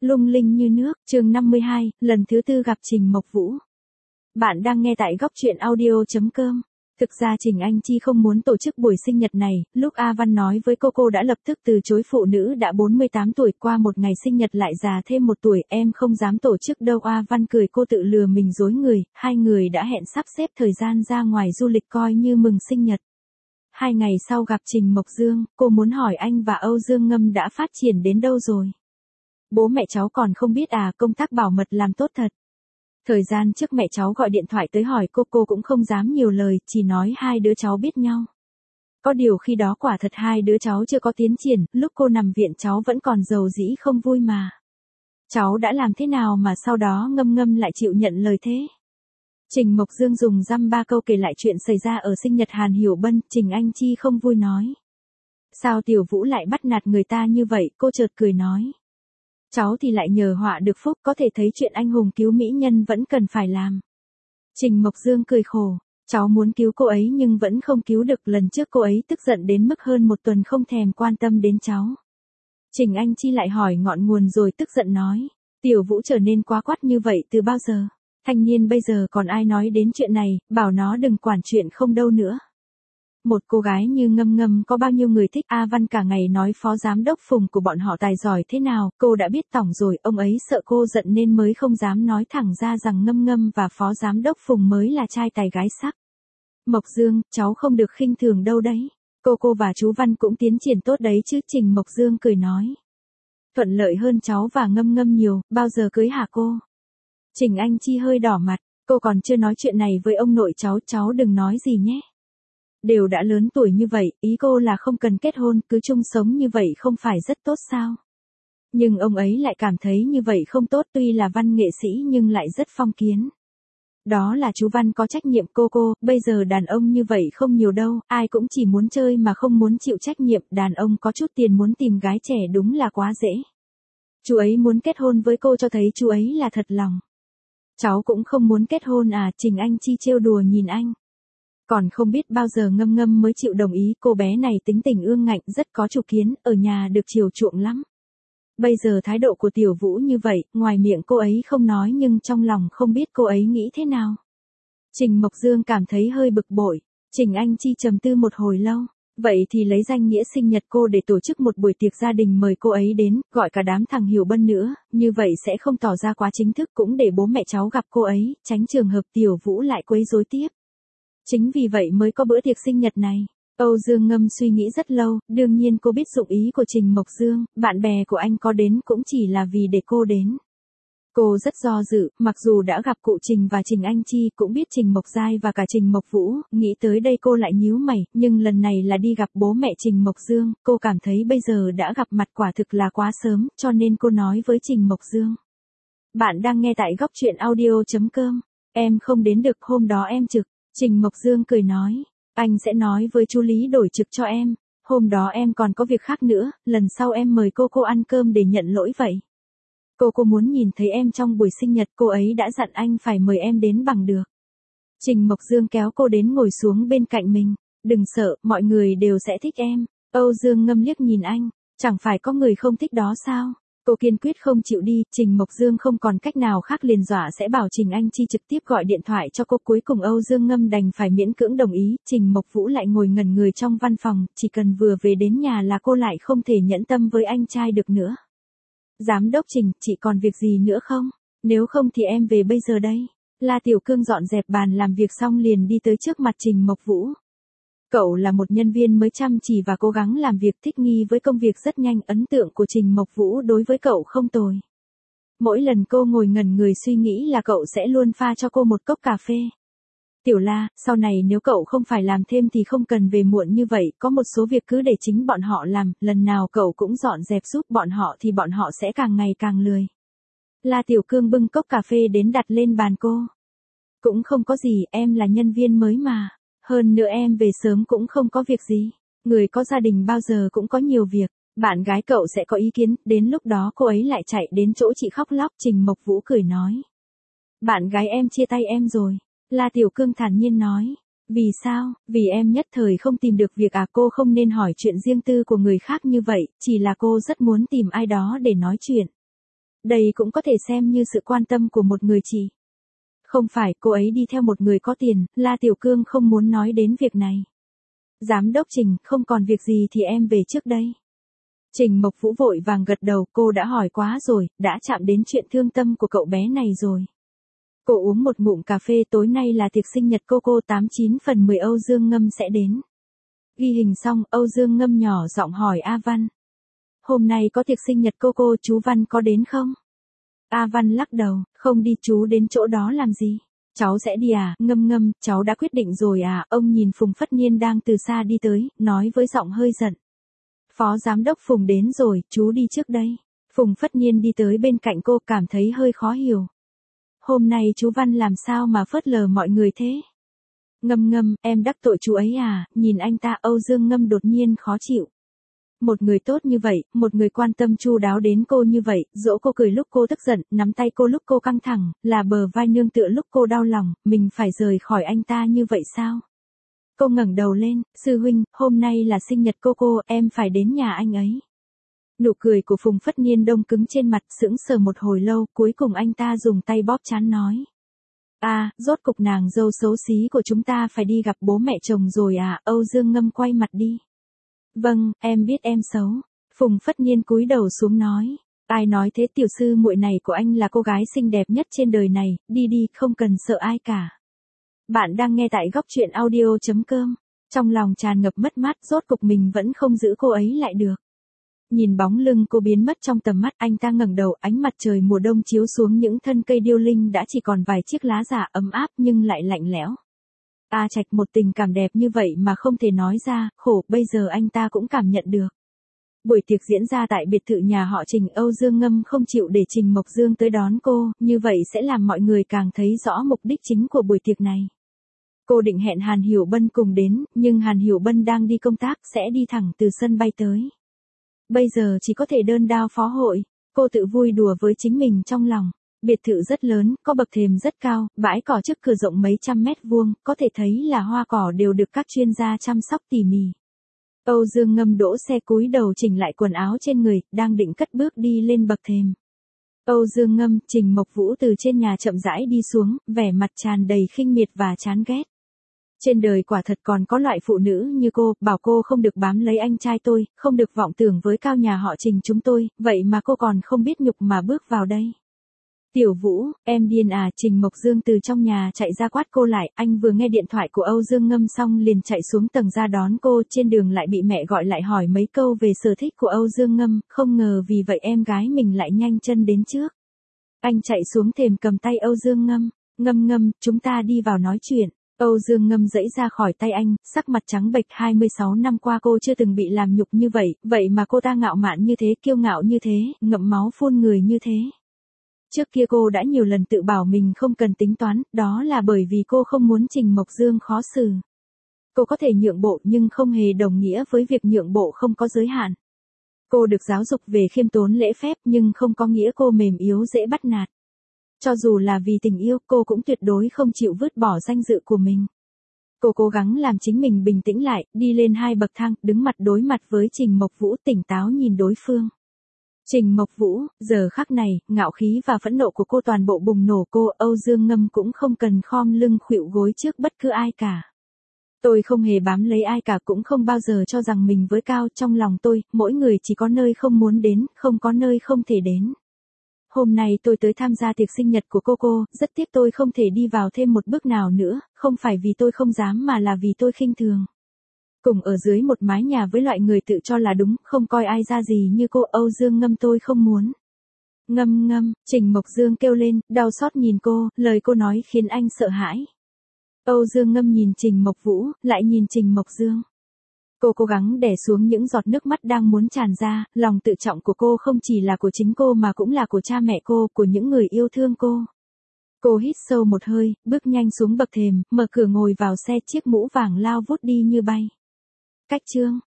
Lung linh như nước, chương 52, lần thứ tư gặp Trình Mộc Vũ. Bạn đang nghe tại góc truyện audio.com. Thực ra Trình Anh Chi không muốn tổ chức buổi sinh nhật này, lúc A Văn nói với cô đã lập tức từ chối. Phụ nữ đã 48 tuổi qua một ngày sinh nhật lại già thêm một tuổi, em không dám tổ chức đâu. A Văn cười, cô tự lừa mình dối người, hai người đã hẹn sắp xếp thời gian ra ngoài du lịch coi như mừng sinh nhật. 2 ngày sau gặp Trình Mộc Dương, cô muốn hỏi anh và Âu Dương Ngâm đã phát triển đến đâu rồi. Bố mẹ cháu còn không biết à, công tác bảo mật làm tốt thật. Thời gian trước mẹ cháu gọi điện thoại tới hỏi cô cũng không dám nhiều lời, chỉ nói hai đứa cháu biết nhau. Có điều khi đó quả thật hai đứa cháu chưa có tiến triển, lúc cô nằm viện cháu vẫn còn dầu dĩ không vui mà. Cháu đã làm thế nào mà sau đó Ngâm lại chịu nhận lời thế? Trình Mộc Dương dùng dăm ba câu kể lại chuyện xảy ra ở sinh nhật Hàn Hiểu Bân. Trình Anh Chi không vui nói. Sao Tiểu Vũ lại bắt nạt người ta như vậy? Cô chợt cười nói. Cháu thì lại nhờ họa được phúc, có thể thấy chuyện anh hùng cứu mỹ nhân vẫn cần phải làm. Trình Mộc Dương cười khổ. Cháu muốn cứu cô ấy nhưng vẫn không cứu được. Lần trước cô ấy tức giận đến mức hơn một tuần không thèm quan tâm đến cháu. Trình Anh Chi lại hỏi ngọn nguồn rồi tức giận nói. Tiểu Vũ trở nên quá quắt như vậy từ bao giờ? Thanh niên bây giờ còn ai nói đến chuyện này, bảo nó đừng quản chuyện không đâu nữa. Một cô gái như Ngâm có bao nhiêu người thích. A Văn cả ngày nói phó giám đốc Phùng của bọn họ tài giỏi thế nào, cô đã biết tỏng rồi, ông ấy sợ cô giận nên mới không dám nói thẳng ra rằng Ngâm và phó giám đốc Phùng mới là trai tài gái sắc. Mộc Dương, cháu không được khinh thường đâu đấy. Cô và chú Văn cũng tiến triển tốt đấy chứ. Trình Mộc Dương cười nói. Thuận lợi hơn cháu và Ngâm nhiều, bao giờ cưới hả cô? Trình Anh Chi hơi đỏ mặt, cô còn chưa nói chuyện này với ông nội cháu đừng nói gì nhé. Đều đã lớn tuổi như vậy, ý cô là không cần kết hôn, cứ chung sống như vậy không phải rất tốt sao? Nhưng ông ấy lại cảm thấy như vậy không tốt, tuy là văn nghệ sĩ nhưng lại rất phong kiến. Đó là chú Văn có trách nhiệm. Cô, bây giờ đàn ông như vậy không nhiều đâu, ai cũng chỉ muốn chơi mà không muốn chịu trách nhiệm, đàn ông có chút tiền muốn tìm gái trẻ đúng là quá dễ. Chú ấy muốn kết hôn với cô cho thấy chú ấy là thật lòng. Cháu cũng không muốn kết hôn à? Trình Anh Chi trêu đùa nhìn anh. Còn không biết bao giờ Ngâm mới chịu đồng ý. Cô bé này tính tình ương ngạnh, rất có chủ kiến, ở nhà được chiều chuộng lắm. Bây giờ thái độ của Tiểu Vũ như vậy, ngoài miệng cô ấy không nói nhưng trong lòng không biết cô ấy nghĩ thế nào. Trình Mộc Dương cảm thấy hơi bực bội. Trình Anh Chi trầm tư một hồi lâu. Vậy thì lấy danh nghĩa sinh nhật cô để tổ chức một buổi tiệc gia đình, mời cô ấy đến, gọi cả đám thằng Hiểu Bân nữa, như vậy sẽ không tỏ ra quá chính thức, cũng để bố mẹ cháu gặp cô ấy, tránh trường hợp Tiểu Vũ lại quấy rối tiếp. Chính vì vậy mới có bữa tiệc sinh nhật này. Âu Dương Ngâm suy nghĩ rất lâu, đương nhiên cô biết dụng ý của Trình Mộc Dương, bạn bè của anh có đến cũng chỉ là vì để cô đến. Cô rất do dự, mặc dù đã gặp cụ Trình và Trình Anh Chi, cũng biết Trình Mộc Giai và cả Trình Mộc Vũ, nghĩ tới đây cô lại nhíu mày, nhưng lần này là đi gặp bố mẹ Trình Mộc Dương, cô cảm thấy bây giờ đã gặp mặt quả thực là quá sớm, cho nên cô nói với Trình Mộc Dương. Bạn đang nghe tại góc truyện audio.com, em không đến được, hôm đó em trực. Trình Mộc Dương cười nói, anh sẽ nói với chú Lý đổi trực cho em, hôm đó em còn có việc khác nữa, lần sau em mời cô ăn cơm để nhận lỗi vậy. Cô muốn nhìn thấy em trong buổi sinh nhật, cô ấy đã dặn anh phải mời em đến bằng được. Trình Mộc Dương kéo cô đến ngồi xuống bên cạnh mình, đừng sợ, mọi người đều sẽ thích em. Âu Dương Ngâm liếc nhìn anh, chẳng phải có người không thích đó sao? Cô kiên quyết không chịu đi. Trình Mộc Dương không còn cách nào khác liền dọa sẽ bảo Trình Anh Chi trực tiếp gọi điện thoại cho cô. Cuối cùng Âu Dương Ngâm đành phải miễn cưỡng đồng ý. Trình Mộc Vũ lại ngồi ngẩn người trong văn phòng, chỉ cần vừa về đến nhà là cô lại không thể nhẫn tâm với anh trai được nữa. Giám đốc Trình, chị còn việc gì nữa không? Nếu không thì em về bây giờ đây. La Tiểu Cương dọn dẹp bàn làm việc xong liền đi tới trước mặt Trình Mộc Vũ. Cậu là một nhân viên mới chăm chỉ và cố gắng làm việc, thích nghi với công việc rất nhanh, ấn tượng của Trình Mộc Vũ đối với cậu không tồi. Mỗi lần cô ngồi ngẩn người suy nghĩ là cậu sẽ luôn pha cho cô một cốc cà phê. Tiểu La, sau này nếu cậu không phải làm thêm thì không cần về muộn như vậy, có một số việc cứ để chính bọn họ làm, lần nào cậu cũng dọn dẹp giúp bọn họ thì bọn họ sẽ càng ngày càng lười. La Tiểu Cương bưng cốc cà phê đến đặt lên bàn cô. Cũng không có gì, em là nhân viên mới mà. Hơn nữa em về sớm cũng không có việc gì. Người có gia đình bao giờ cũng có nhiều việc. Bạn gái cậu sẽ có ý kiến, đến lúc đó cô ấy lại chạy đến chỗ chị khóc lóc. Trình Mộc Vũ cười nói. Bạn gái em chia tay em rồi. La Tiểu Cương thản nhiên nói. Vì sao? Vì em nhất thời không tìm được việc à? Cô không nên hỏi chuyện riêng tư của người khác như vậy, chỉ là cô rất muốn tìm ai đó để nói chuyện. Đây cũng có thể xem như sự quan tâm của một người chị. Không phải, cô ấy đi theo một người có tiền, La Tiểu Cương không muốn nói đến việc này. Giám đốc Trình, không còn việc gì thì em về trước đây. Trình Mộc Vũ vội vàng gật đầu, cô đã hỏi quá rồi, đã chạm đến chuyện thương tâm của cậu bé này rồi. Cô uống một ngụm cà phê, tối nay là tiệc sinh nhật cô 89 phần 10 Âu Dương Ngâm sẽ đến. Ghi hình xong, Âu Dương Ngâm nhỏ giọng hỏi A Văn. Hôm nay có tiệc sinh nhật cô, chú Văn có đến không? A Văn lắc đầu, không đi, chú đến chỗ đó làm gì? Cháu sẽ đi à? Ngâm, cháu đã quyết định rồi à? Ông nhìn Phùng Phất Nhiên đang từ xa đi tới, nói với giọng hơi giận. Phó giám đốc Phùng đến rồi, chú đi trước đây. Phùng Phất Nhiên đi tới bên cạnh cô, cảm thấy hơi khó hiểu. Hôm nay chú Văn làm sao mà phớt lờ mọi người thế? Ngâm, em đắc tội chú ấy à? Nhìn anh ta, Âu Dương Ngâm đột nhiên khó chịu. Một người tốt như vậy, một người quan tâm chu đáo đến cô như vậy, dỗ cô cười lúc cô tức giận, nắm tay cô lúc cô căng thẳng, là bờ vai nương tựa lúc cô đau lòng, mình phải rời khỏi anh ta như vậy sao? Cô ngẩng đầu lên, sư huynh, hôm nay là sinh nhật cô, em phải đến nhà anh ấy. Nụ cười của Phùng Phất Nhiên đông cứng trên mặt, sững sờ một hồi lâu, cuối cùng anh ta dùng tay bóp trán nói. Rốt cục nàng dâu xấu xí của chúng ta phải đi gặp bố mẹ chồng rồi à? Âu Dương Ngâm quay mặt đi. Vâng, em biết em xấu. Phùng Phất Nhiên cúi đầu xuống nói. Ai nói thế, tiểu sư muội này của anh là cô gái xinh đẹp nhất trên đời này, đi, không cần sợ ai cả. Bạn đang nghe tại góc truyện audio.com. Trong lòng tràn ngập mất mát, rốt cục mình vẫn không giữ cô ấy lại được. Nhìn bóng lưng cô biến mất trong tầm mắt, anh ta ngẩng đầu, ánh mặt trời mùa đông chiếu xuống những thân cây điêu linh đã chỉ còn vài chiếc lá già ấm áp nhưng lại lạnh lẽo. Trạch, một tình cảm đẹp như vậy mà không thể nói ra, khổ, bây giờ anh ta cũng cảm nhận được. Buổi tiệc diễn ra tại biệt thự nhà họ Trình, Âu Dương Ngâm không chịu để Trình Mộc Dương tới đón cô, như vậy sẽ làm mọi người càng thấy rõ mục đích chính của buổi tiệc này. Cô định hẹn Hàn Hiểu Bân cùng đến, nhưng Hàn Hiểu Bân đang đi công tác, sẽ đi thẳng từ sân bay tới. Bây giờ chỉ có thể đơn đao phó hội, cô tự vui đùa với chính mình trong lòng. Biệt thự rất lớn, có bậc thềm rất cao, bãi cỏ trước cửa rộng mấy trăm mét vuông, có thể thấy là hoa cỏ đều được các chuyên gia chăm sóc tỉ mỉ. Âu Dương Ngâm đỗ xe cúi đầu chỉnh lại quần áo trên người, đang định cất bước đi lên bậc thềm. Âu Dương Ngâm, Trình Mộc Vũ từ trên nhà chậm rãi đi xuống, vẻ mặt tràn đầy khinh miệt và chán ghét. Trên đời quả thật còn có loại phụ nữ như cô, bảo cô không được bám lấy anh trai tôi, không được vọng tưởng với cao nhà họ Trình chúng tôi, vậy mà cô còn không biết nhục mà bước vào đây. Tiểu Vũ, em điên à? Trình Mộc Dương từ trong nhà chạy ra quát cô lại, anh vừa nghe điện thoại của Âu Dương Ngâm xong liền chạy xuống tầng ra đón cô, trên đường lại bị mẹ gọi lại hỏi mấy câu về sở thích của Âu Dương Ngâm, không ngờ vì vậy em gái mình lại nhanh chân đến trước. Anh chạy xuống thềm cầm tay Âu Dương Ngâm, Ngâm, chúng ta đi vào nói chuyện. Âu Dương Ngâm giãy ra khỏi tay anh, sắc mặt trắng bệch, 26 năm qua cô chưa từng bị làm nhục như vậy, vậy mà cô ta ngạo mạn như thế, kiêu ngạo như thế, ngậm máu phun người như thế. Trước kia cô đã nhiều lần tự bảo mình không cần tính toán, đó là bởi vì cô không muốn Trình Mộc Dương khó xử. Cô có thể nhượng bộ nhưng không hề đồng nghĩa với việc nhượng bộ không có giới hạn. Cô được giáo dục về khiêm tốn lễ phép nhưng không có nghĩa cô mềm yếu dễ bắt nạt. Cho dù là vì tình yêu, cô cũng tuyệt đối không chịu vứt bỏ danh dự của mình. Cô cố gắng làm chính mình bình tĩnh lại, đi lên 2 bậc thang, đứng mặt đối mặt với Trình Mộc Vũ, tỉnh táo nhìn đối phương. Trình Mộc Vũ, giờ khắc này, ngạo khí và phẫn nộ của cô toàn bộ bùng nổ, cô, Âu Dương Ngâm cũng không cần khom lưng khuỵu gối trước bất cứ ai cả. Tôi không hề bám lấy ai cả, cũng không bao giờ cho rằng mình với cao, trong lòng tôi, mỗi người chỉ có nơi không muốn đến, không có nơi không thể đến. Hôm nay tôi tới tham gia tiệc sinh nhật của cô, rất tiếc tôi không thể đi vào thêm một bước nào nữa, không phải vì tôi không dám mà là vì tôi khinh thường. Cùng ở dưới một mái nhà với loại người tự cho là đúng, không coi ai ra gì như cô, Âu Dương Ngâm, tôi không muốn. Ngâm, Trình Mộc Dương kêu lên, đau xót nhìn cô, lời cô nói khiến anh sợ hãi. Âu Dương Ngâm nhìn Trình Mộc Vũ, lại nhìn Trình Mộc Dương. Cô cố gắng đè xuống những giọt nước mắt đang muốn tràn ra, lòng tự trọng của cô không chỉ là của chính cô mà cũng là của cha mẹ cô, của những người yêu thương cô. Cô hít sâu một hơi, bước nhanh xuống bậc thềm, mở cửa ngồi vào xe, chiếc mũ vàng lao vút đi như bay. Cách chương